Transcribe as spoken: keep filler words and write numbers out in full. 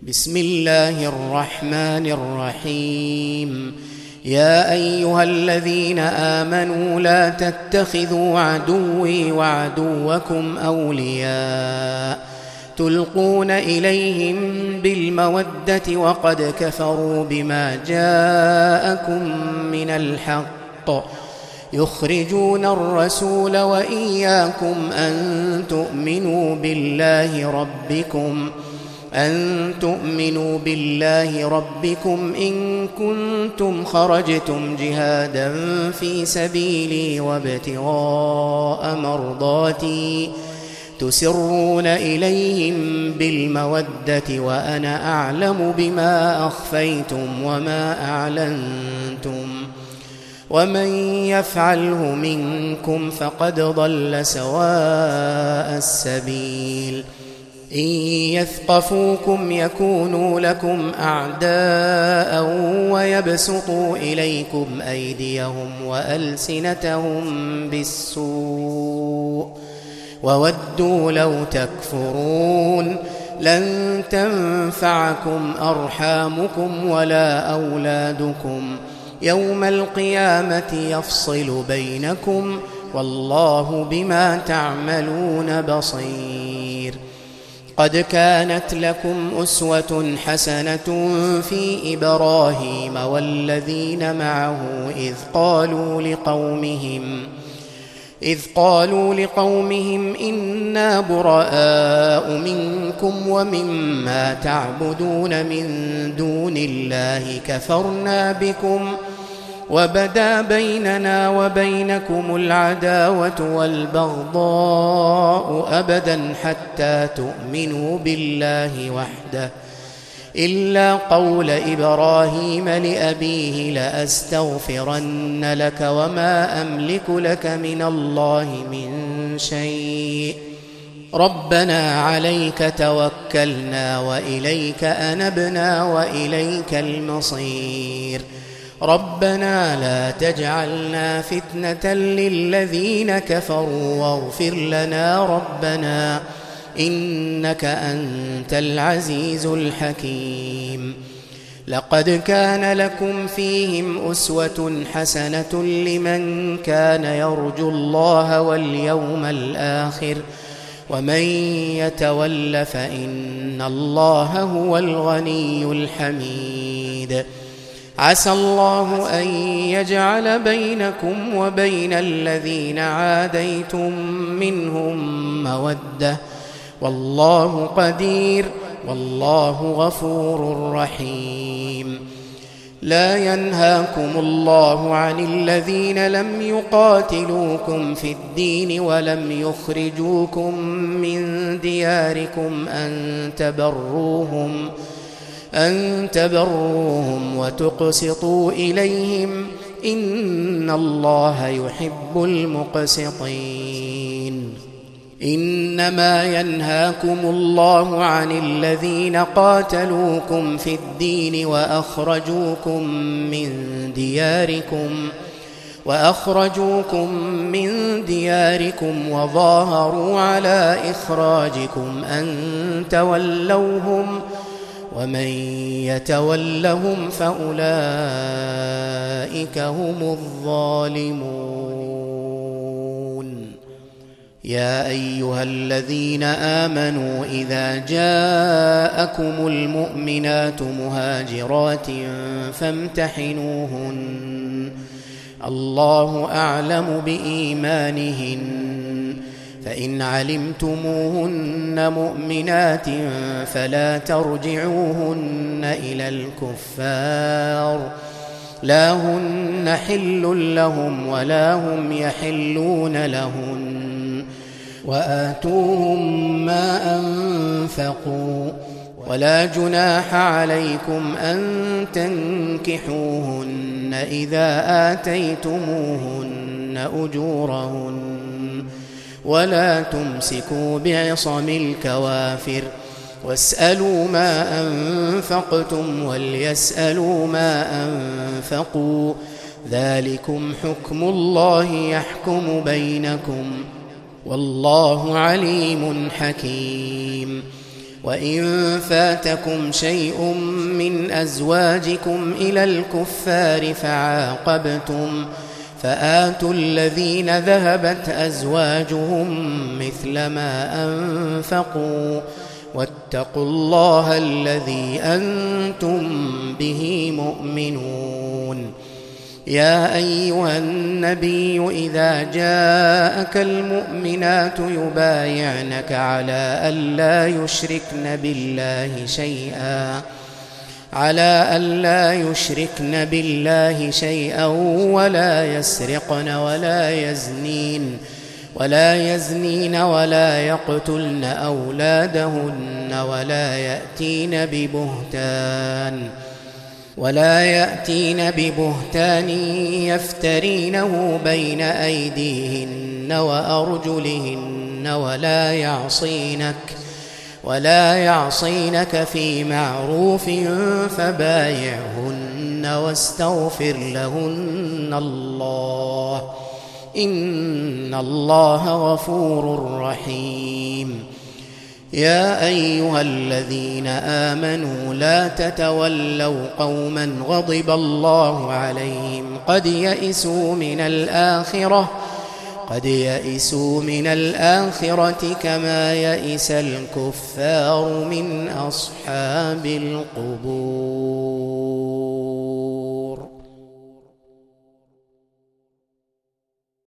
بسم الله الرحمن الرحيم. يا أيها الذين آمنوا لا تتخذوا عدوي وعدوكم أولياء تلقون إليهم بالمودة وقد كفروا بما جاءكم من الحق يخرجون الرسول وإياكم أن تؤمنوا بالله ربكم أن تؤمنوا بالله ربكم إن كنتم خرجتم جهادا في سبيلي وابتغاء مرضاتي تسرون إليهم بالمودة وأنا أعلم بما أخفيتم وما أعلنتم ومن يفعله منكم فقد ضل سواء السبيل. إن يثقفوكم يكونوا لكم أعداء ويبسطوا إليكم أيديهم وألسنتهم بالسوء وودوا لو تكفرون. لن تنفعكم أرحامكم ولا أولادكم يوم القيامة يفصل بينكم والله بما تعملون بصير. قد كانت لكم أسوة حسنة في إبراهيم والذين معه إذ قالوا لقومهم إذ قالوا لقومهم إنا براء منكم ومما تعبدون من دون الله كفرنا بكم وبدا بيننا وبينكم العداوة والبغضاء أبدا حتى تؤمنوا بالله وحده إلا قول إبراهيم لأبيه لأستغفرن لك وما أملك لك من الله من شيء ربنا عليك توكلنا وإليك أنبنا وإليك المصير. ربنا لا تجعلنا فتنة للذين كفروا واغفر لنا ربنا إنك أنت العزيز الحكيم. لقد كان لكم فيهم أسوة حسنة لمن كان يرجو الله واليوم الآخر ومن يتول فإن الله هو الغني الحميد. عسى الله أن يجعل بينكم وبين الذين عاديتم منهم مودة والله قدير والله غفور رحيم. لا ينهاكم الله عن الذين لم يقاتلوكم في الدين ولم يخرجوكم من دياركم أن تبروهم أن تبروهم وتقسطوا إليهم إن الله يحب المقسطين. إنما ينهاكم الله عن الذين قاتلوكم في الدين وأخرجوكم من دياركم وأخرجوكم من دياركم وظاهروا على إخراجكم أن تولوهم ومن يتولهم فأولئك هم الظالمون. يا أيها الذين آمنوا إذا جاءكم المؤمنات مهاجرات فامتحنوهن الله أعلم بإيمانهن فإن علمتموهن مؤمنات فلا ترجعوهن إلى الكفار لا هن حل لهم ولا هم يحلون لهن وآتوهم ما أنفقوا ولا جناح عليكم أن تنكحوهن إذا آتيتموهن أجورهن ولا تمسكوا بعصم الكوافر واسألوا ما أنفقتم وليسألوا ما أنفقوا ذلكم حكم الله يحكم بينكم والله عليم حكيم. وإن فاتكم شيء من أزواجكم إلى الكفار فعاقبتم فآتوا الذين ذهبت أزواجهم مثل ما أنفقوا واتقوا الله الذي أنتم به مؤمنون. يا أيها النبي إذا جاءك المؤمنات يبايعنك على ألا يشركن بالله شيئا على ألا يشركن بالله شيئا ولا يسرقن ولا يزنين ولا يزنين ولا يقتلن أولادهن ولا يأتين ببهتان ولا يأتين ببهتان يفترينه بين أيديهن وأرجلهن ولا يعصينك ولا يعصينك في معروف فبايعهن واستغفر لهن الله إن الله غفور رحيم. يا أيها الذين آمنوا لا تتولوا قوما غضب الله عليهم قد يئسوا من الآخرة قد يئسوا من الآخرة كما يئس الكفار من أصحاب القبور.